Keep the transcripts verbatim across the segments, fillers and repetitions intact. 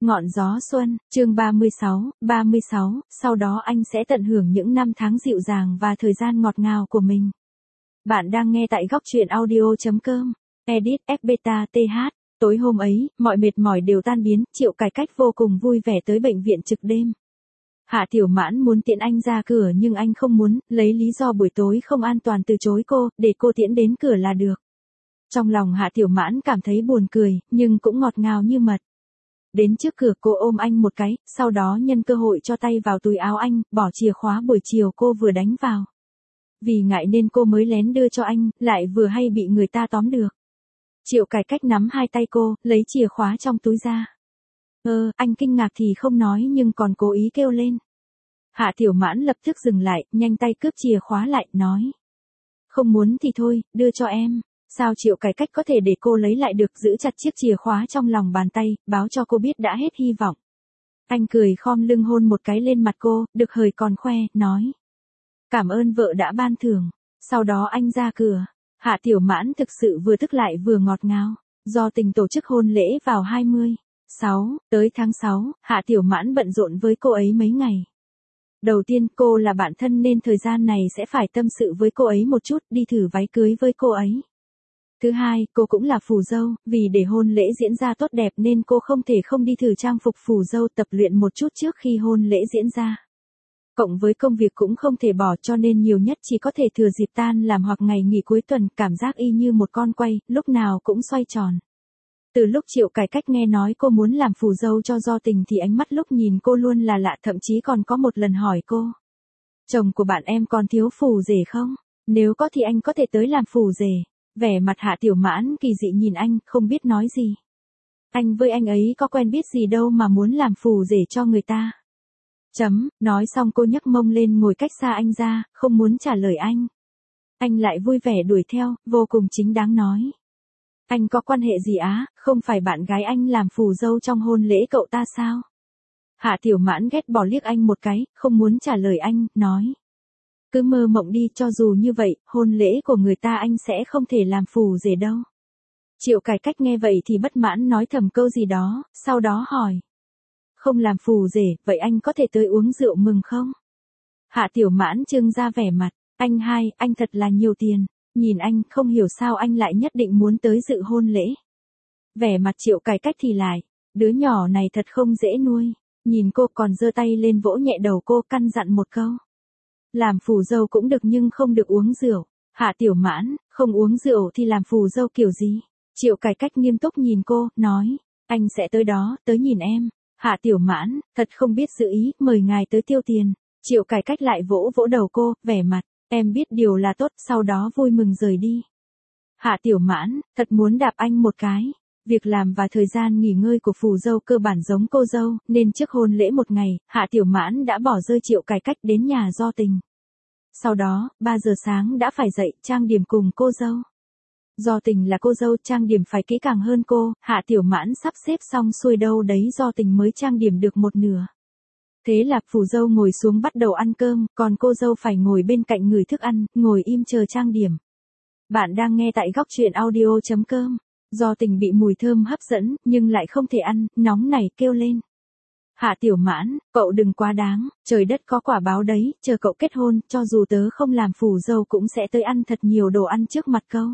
Ngọn gió xuân, chương ba mươi sáu, ba mươi sáu, sau đó anh sẽ tận hưởng những năm tháng dịu dàng và thời gian ngọt ngào của mình. Bạn đang nghe tại góc truyện audio chấm com, edit F Beta T H. Tối hôm ấy, mọi mệt mỏi đều tan biến, Triệu Cải Cách vô cùng vui vẻ tới bệnh viện trực đêm. Hạ Tiểu Mãn muốn tiễn anh ra cửa nhưng anh không muốn, lấy lý do buổi tối không an toàn từ chối cô, để cô tiễn đến cửa là được. Trong lòng Hạ Tiểu Mãn cảm thấy buồn cười, nhưng cũng ngọt ngào như mật. Đến trước cửa cô ôm anh một cái, sau đó nhân cơ hội cho tay vào túi áo anh, bỏ chìa khóa buổi chiều cô vừa đánh vào. Vì ngại nên cô mới lén đưa cho anh, lại vừa hay bị người ta tóm được. Triệu Cải Cách nắm hai tay cô, lấy chìa khóa trong túi ra. Ơ, anh kinh ngạc thì không nói nhưng còn cố ý kêu lên. Hạ Tiểu Mãn lập tức dừng lại, nhanh tay cướp chìa khóa lại, nói. Không muốn thì thôi, đưa cho em. Sao Triệu Cải Cách có thể để cô lấy lại được, giữ chặt chiếc chìa khóa trong lòng bàn tay, báo cho cô biết đã hết hy vọng. Anh cười khom lưng hôn một cái lên mặt cô, được hời còn khoe, nói. Cảm ơn vợ đã ban thưởng. Sau đó anh ra cửa. Hạ Tiểu Mãn thực sự vừa tức lại vừa ngọt ngào. Do tình tổ chức hôn lễ vào hai mươi sáu, tới tháng sáu, Hạ Tiểu Mãn bận rộn với cô ấy mấy ngày. Đầu tiên cô là bạn thân nên thời gian này sẽ phải tâm sự với cô ấy một chút, đi thử váy cưới với cô ấy. Thứ hai, cô cũng là phù dâu, vì để hôn lễ diễn ra tốt đẹp nên cô không thể không đi thử trang phục phù dâu, tập luyện một chút trước khi hôn lễ diễn ra. Cộng với công việc cũng không thể bỏ cho nên nhiều nhất chỉ có thể thừa dịp tan làm hoặc ngày nghỉ cuối tuần, cảm giác y như một con quay, lúc nào cũng xoay tròn. Từ lúc Triệu Cải Cách nghe nói cô muốn làm phù dâu cho Do Tình thì ánh mắt lúc nhìn cô luôn là lạ, thậm chí còn có một lần hỏi cô. Chồng của bạn em còn thiếu phù rể không? Nếu có thì anh có thể tới làm phù rể. Vẻ mặt Hạ Tiểu Mãn kỳ dị nhìn anh, không biết nói gì. Anh với anh ấy có quen biết gì đâu mà muốn làm phù rể cho người ta. Chấm, nói xong cô nhấc mông lên ngồi cách xa anh ra, không muốn trả lời anh. Anh lại vui vẻ đuổi theo, vô cùng chính đáng nói. Anh có quan hệ gì á, không phải bạn gái anh làm phù dâu trong hôn lễ cậu ta sao? Hạ Tiểu Mãn ghét bỏ liếc anh một cái, không muốn trả lời anh, nói. Cứ mơ mộng đi, cho dù như vậy, hôn lễ của người ta anh sẽ không thể làm phù rể đâu. Triệu Cải Cách nghe vậy thì bất mãn nói thầm câu gì đó, sau đó hỏi. Không làm phù rể, vậy anh có thể tới uống rượu mừng không? Hạ Tiểu Mãn trưng ra vẻ mặt, anh hai, anh thật là nhiều tiền. Nhìn anh, không hiểu sao anh lại nhất định muốn tới dự hôn lễ. Vẻ mặt Triệu Cải Cách thì lại, đứa nhỏ này thật không dễ nuôi. Nhìn cô còn giơ tay lên vỗ nhẹ đầu cô, căn dặn một câu. Làm phù dâu cũng được nhưng không được uống rượu. Hạ Tiểu Mãn, không uống rượu thì làm phù dâu kiểu gì? Triệu Cải Cách nghiêm túc nhìn cô, nói, anh sẽ tới đó, tới nhìn em. Hạ Tiểu Mãn, thật không biết giữ ý, mời ngài tới tiêu tiền. Triệu Cải Cách lại vỗ vỗ đầu cô, vẻ mặt, em biết điều là tốt, sau đó vui mừng rời đi. Hạ Tiểu Mãn, thật muốn đạp anh một cái. Việc làm và thời gian nghỉ ngơi của phù dâu cơ bản giống cô dâu, nên trước hôn lễ một ngày, Hạ Tiểu Mãn đã bỏ rơi Triệu Cải Cách đến nhà Do Tình. Sau đó, ba giờ sáng đã phải dậy, trang điểm cùng cô dâu. Do Tình là cô dâu, trang điểm phải kỹ càng hơn cô, Hạ Tiểu Mãn sắp xếp xong xuôi đâu đấy Do Tình mới trang điểm được một nửa. Thế là phù dâu ngồi xuống bắt đầu ăn cơm, còn cô dâu phải ngồi bên cạnh người thức ăn, ngồi im chờ trang điểm. Bạn đang nghe tại góc truyện audio chấm com. Do Tình bị mùi thơm hấp dẫn, nhưng lại không thể ăn, nóng nảy kêu lên. Hạ Tiểu Mãn, cậu đừng quá đáng, trời đất có quả báo đấy, chờ cậu kết hôn, cho dù tớ không làm phù dâu cũng sẽ tới ăn thật nhiều đồ ăn trước mặt cậu.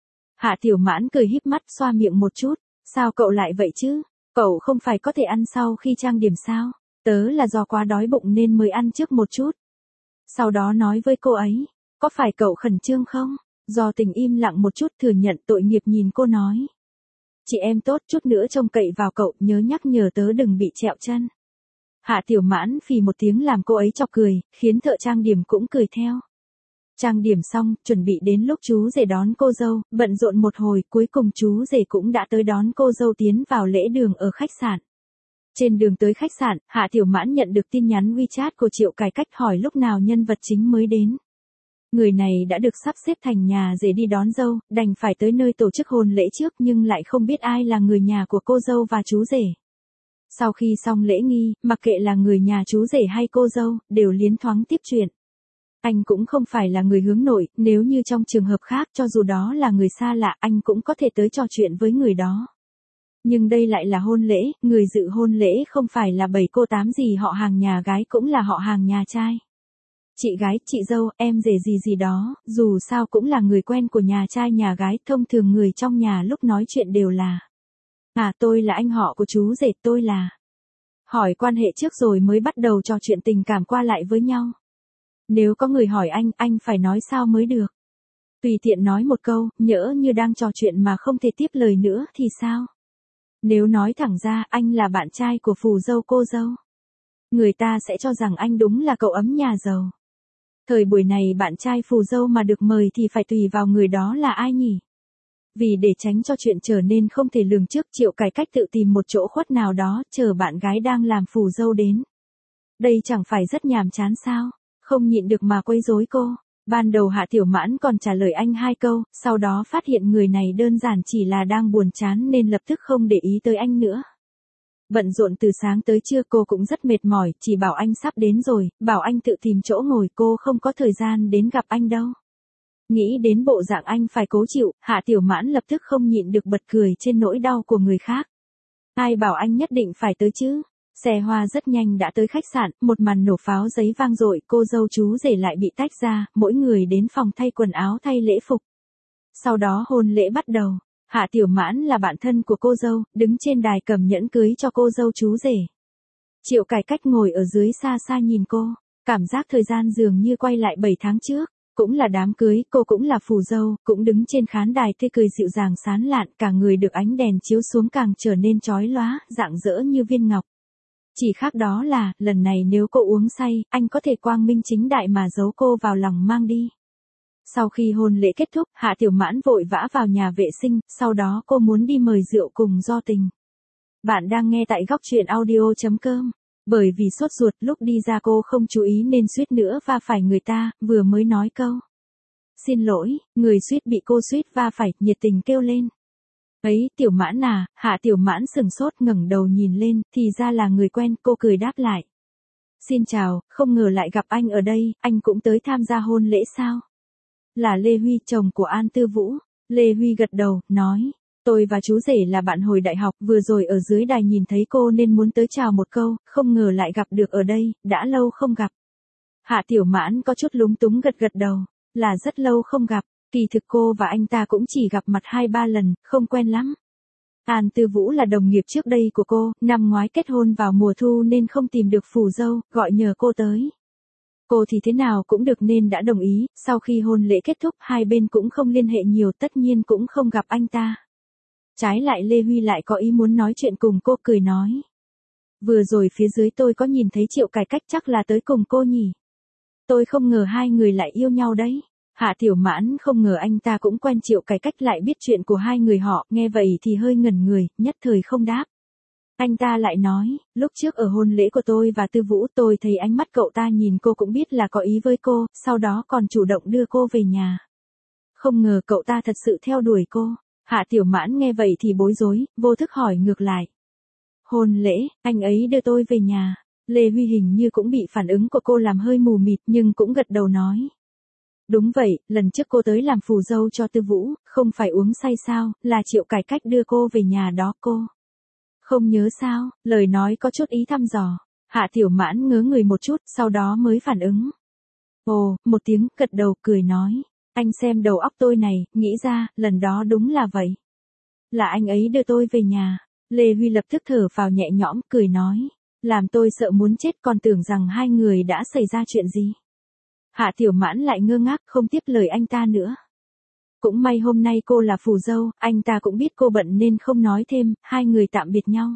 Hạ Tiểu Mãn cười híp mắt xoa miệng một chút, sao cậu lại vậy chứ? Cậu không phải có thể ăn sau khi trang điểm sao? Tớ là do quá đói bụng nên mới ăn trước một chút. Sau đó nói với cô ấy, có phải cậu khẩn trương không? Do Tình im lặng một chút thừa nhận tội nghiệp nhìn cô nói. Chị em tốt, chút nữa trông cậy vào cậu, nhớ nhắc nhở tớ đừng bị trẹo chân. Hạ Tiểu Mãn phì một tiếng làm cô ấy chọc cười, khiến thợ trang điểm cũng cười theo. Trang điểm xong, chuẩn bị đến lúc chú rể đón cô dâu, bận rộn một hồi, cuối cùng chú rể cũng đã tới đón cô dâu tiến vào lễ đường ở khách sạn. Trên đường tới khách sạn, Hạ Tiểu Mãn nhận được tin nhắn WeChat của Triệu Cải Cách hỏi lúc nào nhân vật chính mới đến. Người này đã được sắp xếp thành nhà rể đi đón dâu, đành phải tới nơi tổ chức hôn lễ trước nhưng lại không biết ai là người nhà của cô dâu và chú rể. Sau khi xong lễ nghi, mặc kệ là người nhà chú rể hay cô dâu, đều liến thoáng tiếp chuyện. Anh cũng không phải là người hướng nội, nếu như trong trường hợp khác cho dù đó là người xa lạ anh cũng có thể tới trò chuyện với người đó. Nhưng đây lại là hôn lễ, người dự hôn lễ không phải là bảy cô tám gì họ hàng nhà gái cũng là họ hàng nhà trai. Chị gái, chị dâu, em rể gì gì đó, dù sao cũng là người quen của nhà trai nhà gái, thông thường người trong nhà lúc nói chuyện đều là. À tôi là anh họ của chú rể, tôi là. Hỏi quan hệ trước rồi mới bắt đầu trò chuyện tình cảm qua lại với nhau. Nếu có người hỏi anh, anh phải nói sao mới được. Tùy tiện nói một câu, nhỡ như đang trò chuyện mà không thể tiếp lời nữa thì sao? Nếu nói thẳng ra anh là bạn trai của phù dâu cô dâu. Người ta sẽ cho rằng anh đúng là cậu ấm nhà giàu. Thời buổi này bạn trai phù dâu mà được mời thì phải tùy vào người đó là ai nhỉ? Vì để tránh cho chuyện trở nên không thể lường trước, Triệu Cải Cách tự tìm một chỗ khuất nào đó, chờ bạn gái đang làm phù dâu đến. Đây chẳng phải rất nhàm chán sao? Không nhịn được mà quấy rối cô. Ban đầu Hạ Tiểu Mãn còn trả lời anh hai câu, sau đó phát hiện người này đơn giản chỉ là đang buồn chán nên lập tức không để ý tới anh nữa. Bận rộn từ sáng tới trưa cô cũng rất mệt mỏi, chỉ bảo anh sắp đến rồi, bảo anh tự tìm chỗ ngồi, cô không có thời gian đến gặp anh đâu. Nghĩ đến bộ dạng anh phải cố chịu, Hạ Tiểu Mãn lập tức không nhịn được bật cười trên nỗi đau của người khác. Ai bảo anh nhất định phải tới chứ? Xe hoa rất nhanh đã tới khách sạn, một màn nổ pháo giấy vang dội, cô dâu chú rể lại bị tách ra, mỗi người đến phòng thay quần áo thay lễ phục. Sau đó hôn lễ bắt đầu. Hạ Tiểu Mãn là bạn thân của cô dâu, đứng trên đài cầm nhẫn cưới cho cô dâu chú rể. Triệu Cải Cách ngồi ở dưới xa xa nhìn cô, cảm giác thời gian dường như quay lại bảy tháng trước, cũng là đám cưới, cô cũng là phù dâu, cũng đứng trên khán đài tươi cười dịu dàng sán lạn, cả người được ánh đèn chiếu xuống càng trở nên chói lóa, rạng rỡ như viên ngọc. Chỉ khác đó là, lần này nếu cô uống say, anh có thể quang minh chính đại mà giấu cô vào lòng mang đi. Sau khi hôn lễ kết thúc, Hạ Tiểu Mãn vội vã vào nhà vệ sinh, sau đó cô muốn đi mời rượu cùng Do Tình. Bạn đang nghe tại góc truyện audio chấm com. Bởi vì sốt ruột lúc đi ra cô không chú ý nên suýt nữa va phải người ta, vừa mới nói câu. Xin lỗi, người suýt bị cô suýt va phải, nhiệt tình kêu lên. Ấy, Tiểu Mãn à, Hạ Tiểu Mãn sừng sốt ngẩng đầu nhìn lên, thì ra là người quen, cô cười đáp lại. Xin chào, không ngờ lại gặp anh ở đây, anh cũng tới tham gia hôn lễ sao? Là Lê Huy, chồng của An Tư Vũ. Lê Huy gật đầu, nói. Tôi và chú rể là bạn hồi đại học, vừa rồi ở dưới đài nhìn thấy cô nên muốn tới chào một câu, không ngờ lại gặp được ở đây, đã lâu không gặp. Hạ Tiểu Mãn có chút lúng túng gật gật đầu, là rất lâu không gặp, kỳ thực cô và anh ta cũng chỉ gặp mặt hai ba lần, không quen lắm. An Tư Vũ là đồng nghiệp trước đây của cô, năm ngoái kết hôn vào mùa thu nên không tìm được phù dâu, gọi nhờ cô tới. Cô thì thế nào cũng được nên đã đồng ý, sau khi hôn lễ kết thúc hai bên cũng không liên hệ nhiều, tất nhiên cũng không gặp anh ta. Trái lại Lê Huy lại có ý muốn nói chuyện cùng cô, cười nói. Vừa rồi phía dưới tôi có nhìn thấy Triệu Cải Cách, chắc là tới cùng cô nhỉ. Tôi không ngờ hai người lại yêu nhau đấy. Hạ Tiểu Mãn không ngờ anh ta cũng quen Triệu Cải Cách, lại biết chuyện của hai người họ, nghe vậy thì hơi ngẩn người, nhất thời không đáp. Anh ta lại nói, lúc trước ở hôn lễ của tôi và Tư Vũ tôi thấy ánh mắt cậu ta nhìn cô cũng biết là có ý với cô, sau đó còn chủ động đưa cô về nhà. Không ngờ cậu ta thật sự theo đuổi cô. Hạ Tiểu Mãn nghe vậy thì bối rối, vô thức hỏi ngược lại. Hôn lễ, anh ấy đưa tôi về nhà. Lê Huy hình như cũng bị phản ứng của cô làm hơi mù mịt nhưng cũng gật đầu nói. Đúng vậy, lần trước cô tới làm phù dâu cho Tư Vũ, không phải uống say sao, là Triệu Cải Cách đưa cô về nhà đó cô. Không nhớ sao, lời nói có chút ý thăm dò. Hạ Tiểu Mãn ngớ người một chút, sau đó mới phản ứng. Ồ, một tiếng, gật đầu, cười nói. Anh xem đầu óc tôi này, nghĩ ra, lần đó đúng là vậy. Là anh ấy đưa tôi về nhà. Lê Huy lập tức thở phào nhẹ nhõm, cười nói. Làm tôi sợ muốn chết, còn tưởng rằng hai người đã xảy ra chuyện gì. Hạ Tiểu Mãn lại ngơ ngác, không tiếp lời anh ta nữa. Cũng may hôm nay cô là phù dâu, anh ta cũng biết cô bận nên không nói thêm, hai người tạm biệt nhau.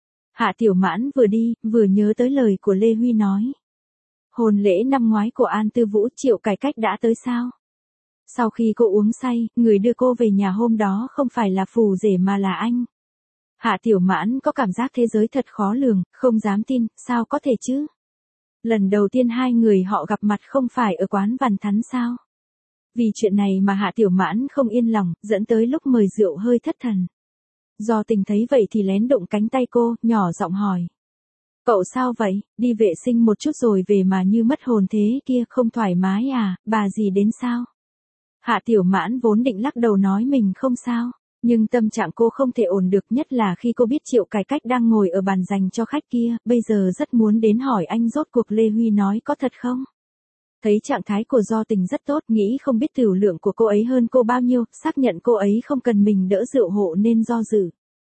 Hạ Tiểu Mãn vừa đi, vừa nhớ tới lời của Lê Huy nói. Hôn lễ năm ngoái của An Tư Vũ, Triệu Cải Cách đã tới sao? Sau khi cô uống say, người đưa cô về nhà hôm đó không phải là phù rể mà là anh. Hạ Tiểu Mãn có cảm giác thế giới thật khó lường, không dám tin, sao có thể chứ? Lần đầu tiên hai người họ gặp mặt không phải ở quán Vằn Thắn sao? Vì chuyện này mà Hạ Tiểu Mãn không yên lòng, dẫn tới lúc mời rượu hơi thất thần. Do Tình thấy vậy thì lén đụng cánh tay cô, nhỏ giọng hỏi. Cậu sao vậy, đi vệ sinh một chút rồi về mà như mất hồn thế kia, không thoải mái à, bà gì đến sao? Hạ Tiểu Mãn vốn định lắc đầu nói mình không sao. Nhưng tâm trạng cô không thể ổn được, nhất là khi cô biết Triệu Cải Cách đang ngồi ở bàn dành cho khách kia, bây giờ rất muốn đến hỏi anh rốt cuộc Lê Huy nói có thật không? Thấy trạng thái của Do Tình rất tốt, nghĩ không biết tửu lượng của cô ấy hơn cô bao nhiêu, xác nhận cô ấy không cần mình đỡ rượu hộ nên do dự.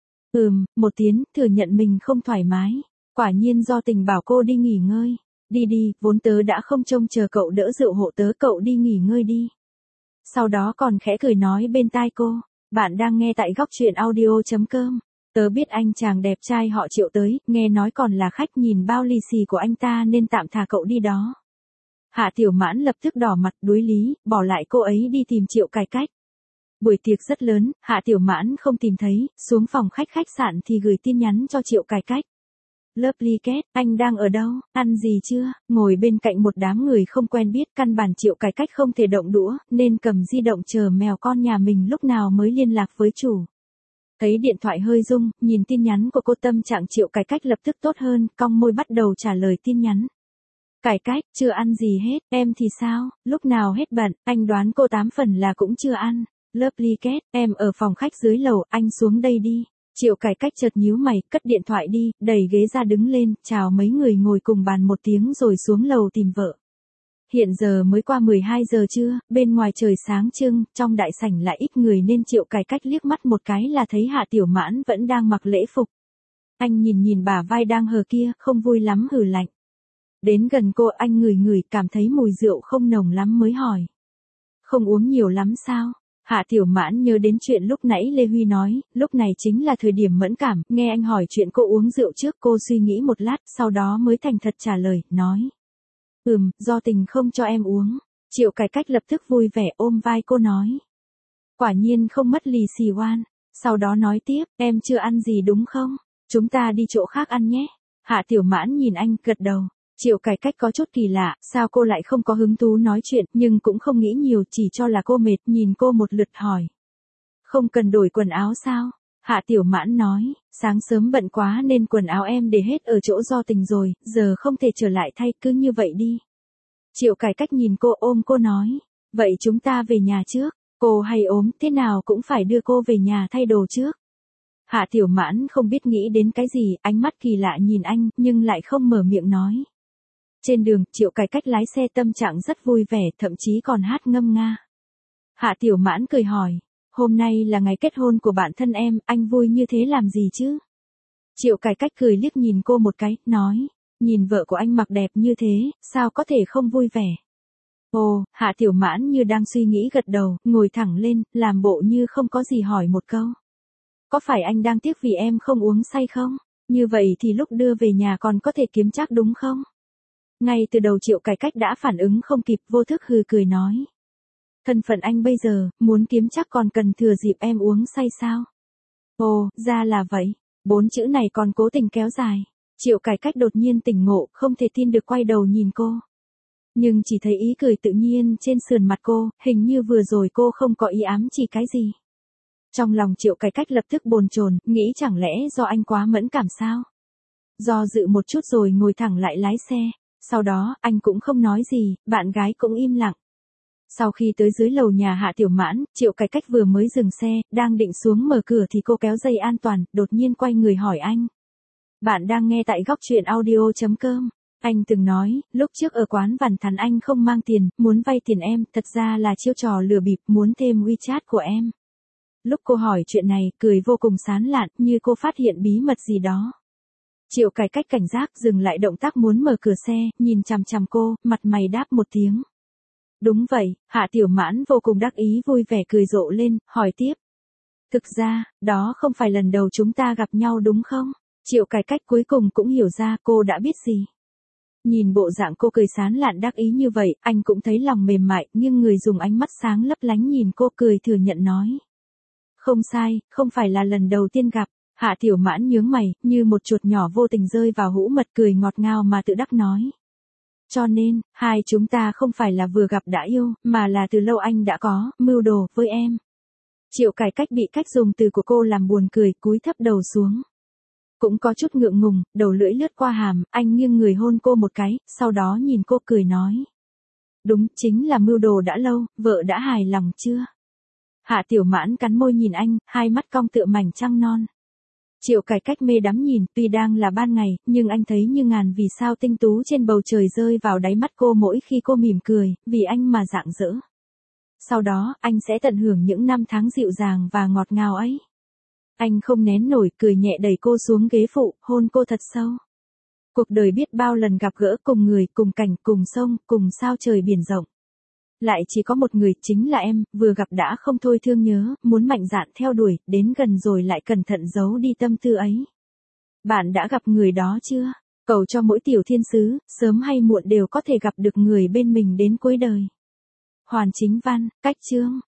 Ừm, một tiếng, thừa nhận mình không thoải mái. Quả nhiên Do Tình bảo cô đi nghỉ ngơi. Đi đi, vốn tớ đã không trông chờ cậu đỡ rượu hộ tớ, cậu đi nghỉ ngơi đi. Sau đó còn khẽ cười nói bên tai cô, bạn đang nghe tại góc truyện audio.com. Tớ biết anh chàng đẹp trai họ Triệu tới, nghe nói còn là khách, nhìn bao lì xì của anh ta nên tạm thả cậu đi đó. Hạ Tiểu Mãn lập tức đỏ mặt đối lý, bỏ lại cô ấy đi tìm Triệu Cải Cách. Buổi tiệc rất lớn, Hạ Tiểu Mãn không tìm thấy, xuống phòng khách khách sạn thì gửi tin nhắn cho Triệu Cải Cách. Lovely Cat, anh đang ở đâu, ăn gì chưa? Ngồi bên cạnh một đám người không quen biết, căn bản Triệu Cải Cách không thể động đũa, nên cầm di động chờ mèo con nhà mình lúc nào mới liên lạc với chủ. Thấy điện thoại hơi rung, nhìn tin nhắn của cô, tâm trạng Triệu Cải Cách lập tức tốt hơn, cong môi bắt đầu trả lời tin nhắn. Cải Cách, chưa ăn gì hết, em thì sao, lúc nào hết bận, anh đoán cô tám phần là cũng chưa ăn. Lovely Cat, em ở phòng khách dưới lầu, anh xuống đây đi. Triệu Cải Cách chợt nhíu mày, cất điện thoại đi, đẩy ghế ra đứng lên, chào mấy người ngồi cùng bàn một tiếng rồi xuống lầu tìm vợ. Hiện giờ mới qua mười hai giờ trưa, bên ngoài trời sáng trưng, trong đại sảnh lại ít người nên Triệu Cải Cách liếc mắt một cái là thấy Hạ Tiểu Mãn vẫn đang mặc lễ phục. Anh nhìn nhìn bả vai đang hờ kia, không vui lắm hừ lạnh. Đến gần cô, anh ngửi ngửi, cảm thấy mùi rượu không nồng lắm mới hỏi. Không uống nhiều lắm sao? Hạ Tiểu Mãn nhớ đến chuyện lúc nãy Lê Huy nói, lúc này chính là thời điểm mẫn cảm, nghe anh hỏi chuyện cô uống rượu trước, cô suy nghĩ một lát, sau đó mới thành thật trả lời, nói. Ừm, Do Tình không cho em uống. Triệu Cải Cách lập tức vui vẻ ôm vai cô nói. Quả nhiên không mất lì xì oan. Sau đó nói tiếp, em chưa ăn gì đúng không? Chúng ta đi chỗ khác ăn nhé. Hạ Tiểu Mãn nhìn anh, gật đầu. Triệu Cải Cách có chút kỳ lạ, sao cô lại không có hứng thú nói chuyện, nhưng cũng không nghĩ nhiều, chỉ cho là cô mệt, nhìn cô một lượt hỏi. Không cần đổi quần áo sao? Hạ Tiểu Mãn nói, sáng sớm bận quá nên quần áo em để hết ở chỗ Do Tình rồi, giờ không thể trở lại thay, cứ như vậy đi. Triệu Cải Cách nhìn cô, ôm cô nói, vậy chúng ta về nhà trước, cô hay ốm, thế nào cũng phải đưa cô về nhà thay đồ trước. Hạ Tiểu Mãn không biết nghĩ đến cái gì, ánh mắt kỳ lạ nhìn anh, nhưng lại không mở miệng nói. Trên đường, Triệu Cải Cách lái xe tâm trạng rất vui vẻ, thậm chí còn hát ngâm nga. Hạ Tiểu Mãn cười hỏi, hôm nay là ngày kết hôn của bạn thân em, anh vui như thế làm gì chứ? Triệu Cải Cách cười liếc nhìn cô một cái, nói, nhìn vợ của anh mặc đẹp như thế, sao có thể không vui vẻ? Ồ, Hạ Tiểu Mãn như đang suy nghĩ gật đầu, ngồi thẳng lên, làm bộ như không có gì hỏi một câu. Có phải anh đang tiếc vì em không uống say không? Như vậy thì lúc đưa về nhà còn có thể kiếm trác đúng không? Ngay từ đầu Triệu Cải Cách đã phản ứng không kịp, vô thức hừ cười nói. Thân phận anh bây giờ, muốn kiếm trác còn cần thừa dịp em uống say sao? Ồ, ra là vậy. Bốn chữ này còn cố tình kéo dài. Triệu Cải Cách đột nhiên tỉnh ngộ, không thể tin được quay đầu nhìn cô. Nhưng chỉ thấy ý cười tự nhiên trên sườn mặt cô, hình như vừa rồi cô không có ý ám chỉ cái gì. Trong lòng Triệu Cải Cách lập tức bồn chồn, nghĩ chẳng lẽ do anh quá mẫn cảm sao? Do dự một chút rồi ngồi thẳng lại lái xe. Sau đó, anh cũng không nói gì, bạn gái cũng im lặng. Sau khi tới dưới lầu nhà Hạ Tiểu Mãn, Triệu Cải Cách vừa mới dừng xe, đang định xuống mở cửa thì cô kéo dây an toàn, đột nhiên quay người hỏi anh. Bạn đang nghe tại góc truyện audio.com. Anh từng nói, lúc trước ở quán Vằn Thắn anh không mang tiền, muốn vay tiền em, thật ra là chiêu trò lừa bịp, muốn thêm WeChat của em. Lúc cô hỏi chuyện này, cười vô cùng sán lạn, như cô phát hiện bí mật gì đó. Triệu Cải Cách cảnh giác dừng lại động tác muốn mở cửa xe, nhìn chằm chằm cô, mặt mày đáp một tiếng. Đúng vậy, Hạ Tiểu Mãn vô cùng đắc ý vui vẻ cười rộ lên, hỏi tiếp. Thực ra, đó không phải lần đầu chúng ta gặp nhau đúng không? Triệu Cải Cách cuối cùng cũng hiểu ra cô đã biết gì. Nhìn bộ dạng cô cười sán lạn đắc ý như vậy, anh cũng thấy lòng mềm mại, nhưng người dùng ánh mắt sáng lấp lánh nhìn cô cười thừa nhận nói. Không sai, không phải là lần đầu tiên gặp. Hạ Tiểu Mãn nhướng mày, như một chuột nhỏ vô tình rơi vào hũ mật cười ngọt ngào mà tự đắc nói. Cho nên, hai chúng ta không phải là vừa gặp đã yêu, mà là từ lâu anh đã có, mưu đồ, với em. Triệu Cải Cách bị cách dùng từ của cô làm buồn cười, cúi thấp đầu xuống. Cũng có chút ngượng ngùng, đầu lưỡi lướt qua hàm, anh nghiêng người hôn cô một cái, sau đó nhìn cô cười nói. Đúng, chính là mưu đồ đã lâu, vợ đã hài lòng chưa? Hạ Tiểu Mãn cắn môi nhìn anh, hai mắt cong tựa mảnh trăng non. Triệu Cải Cách mê đắm nhìn, tuy đang là ban ngày, nhưng anh thấy như ngàn vì sao tinh tú trên bầu trời rơi vào đáy mắt cô mỗi khi cô mỉm cười, vì anh mà rạng rỡ. Sau đó, anh sẽ tận hưởng những năm tháng dịu dàng và ngọt ngào ấy. Anh không nén nổi, cười nhẹ đẩy cô xuống ghế phụ, hôn cô thật sâu. Cuộc đời biết bao lần gặp gỡ cùng người, cùng cảnh, cùng sông, cùng sao trời biển rộng. Lại chỉ có một người, chính là em, vừa gặp đã không thôi thương nhớ, muốn mạnh dạn theo đuổi, đến gần rồi lại cẩn thận giấu đi tâm tư ấy. Bạn đã gặp người đó chưa? Cầu cho mỗi tiểu thiên sứ, sớm hay muộn đều có thể gặp được người bên mình đến cuối đời. Hoàn Chính Văn, Cách Chương